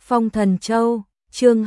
Phong Thần Châu, chương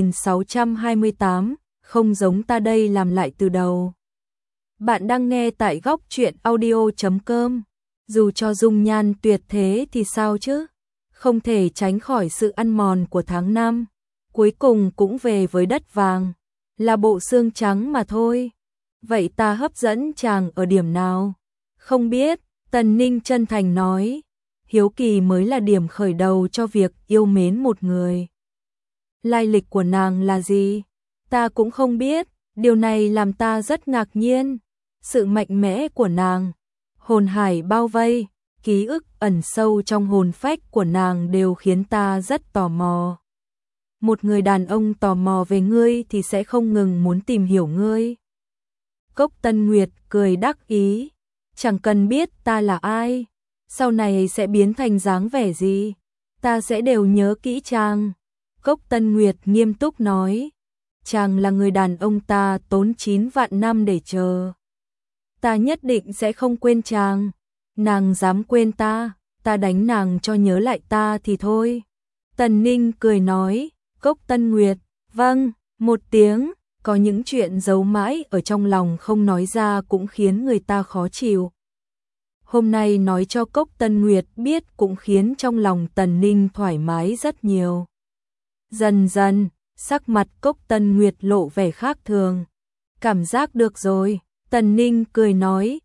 2628, không giống ta đây làm lại từ đầu. Bạn đang nghe tại góc truyện audio.com. Dù cho dung nhan tuyệt thế thì sao chứ? Không thể tránh khỏi sự ăn mòn của tháng năm. Cuối cùng cũng về với đất vàng. Là bộ xương trắng mà thôi. Vậy ta hấp dẫn chàng ở điểm nào? Không biết, Tần Ninh chân thành nói. Hiếu kỳ mới là điểm khởi đầu cho việc yêu mến một người. Lai lịch của nàng là gì? Ta cũng không biết, điều này làm ta rất ngạc nhiên. Sự mạnh mẽ của nàng, hồn hải bao vây, ký ức ẩn sâu trong hồn phách của nàng đều khiến ta rất tò mò. Một người đàn ông tò mò về ngươi thì sẽ không ngừng muốn tìm hiểu ngươi. Cốc Tân Nguyệt cười đắc ý, chẳng cần biết ta là ai, sau này sẽ biến thành dáng vẻ gì, ta sẽ đều nhớ kỹ chàng. Cốc Tân Nguyệt nghiêm túc nói, chàng là người đàn ông ta tốn 9 vạn năm để chờ. Ta nhất định sẽ không quên chàng, nàng dám quên ta, ta đánh nàng cho nhớ lại ta thì thôi. Tần Ninh cười nói, Cốc Tân Nguyệt, vâng, một tiếng, có những chuyện giấu mãi ở trong lòng không nói ra cũng khiến người ta khó chịu. Hôm nay nói cho Cốc Tân Nguyệt biết cũng khiến trong lòng Tần Ninh thoải mái rất nhiều. Dần dần, sắc mặt Cốc Tân Nguyệt lộ vẻ khác thường. Cảm giác được rồi, Tần Ninh cười nói,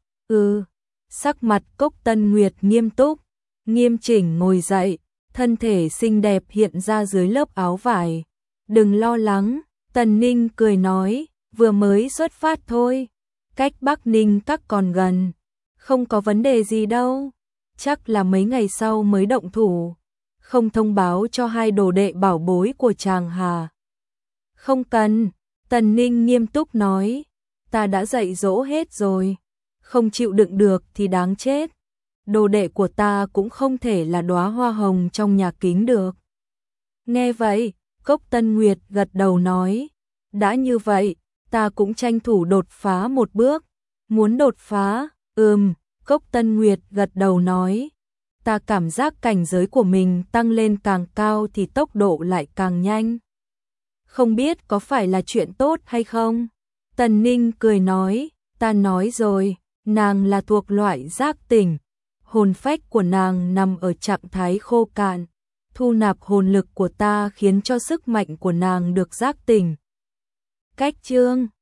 Sắc mặt Cốc Tân Nguyệt nghiêm túc, nghiêm chỉnh ngồi dậy, thân thể xinh đẹp hiện ra dưới lớp áo vải. Đừng lo lắng, Tần Ninh cười nói, vừa mới xuất phát thôi, cách Bắc Ninh các còn gần, không có vấn đề gì đâu, chắc là mấy ngày sau mới động thủ. Không thông báo cho hai đồ đệ bảo bối của chàng hà? Không cần, Tần Ninh nghiêm túc nói, ta đã dạy dỗ hết rồi, không chịu đựng được thì đáng chết. Đồ đệ của ta cũng không thể là đóa hoa hồng trong nhà kính được. Nghe vậy, Cốc Tân Nguyệt gật đầu nói, đã như vậy, ta cũng tranh thủ đột phá một bước. Muốn đột phá? Cốc Tân Nguyệt gật đầu nói, ta cảm giác cảnh giới của mình tăng lên càng cao thì tốc độ lại càng nhanh. Không biết có phải là chuyện tốt hay không? Tần Ninh cười nói, ta nói rồi, nàng là thuộc loại giác tỉnh. Hồn phách của nàng nằm ở trạng thái khô cạn. Thu nạp hồn lực của ta khiến cho sức mạnh của nàng được giác tỉnh. Cách chương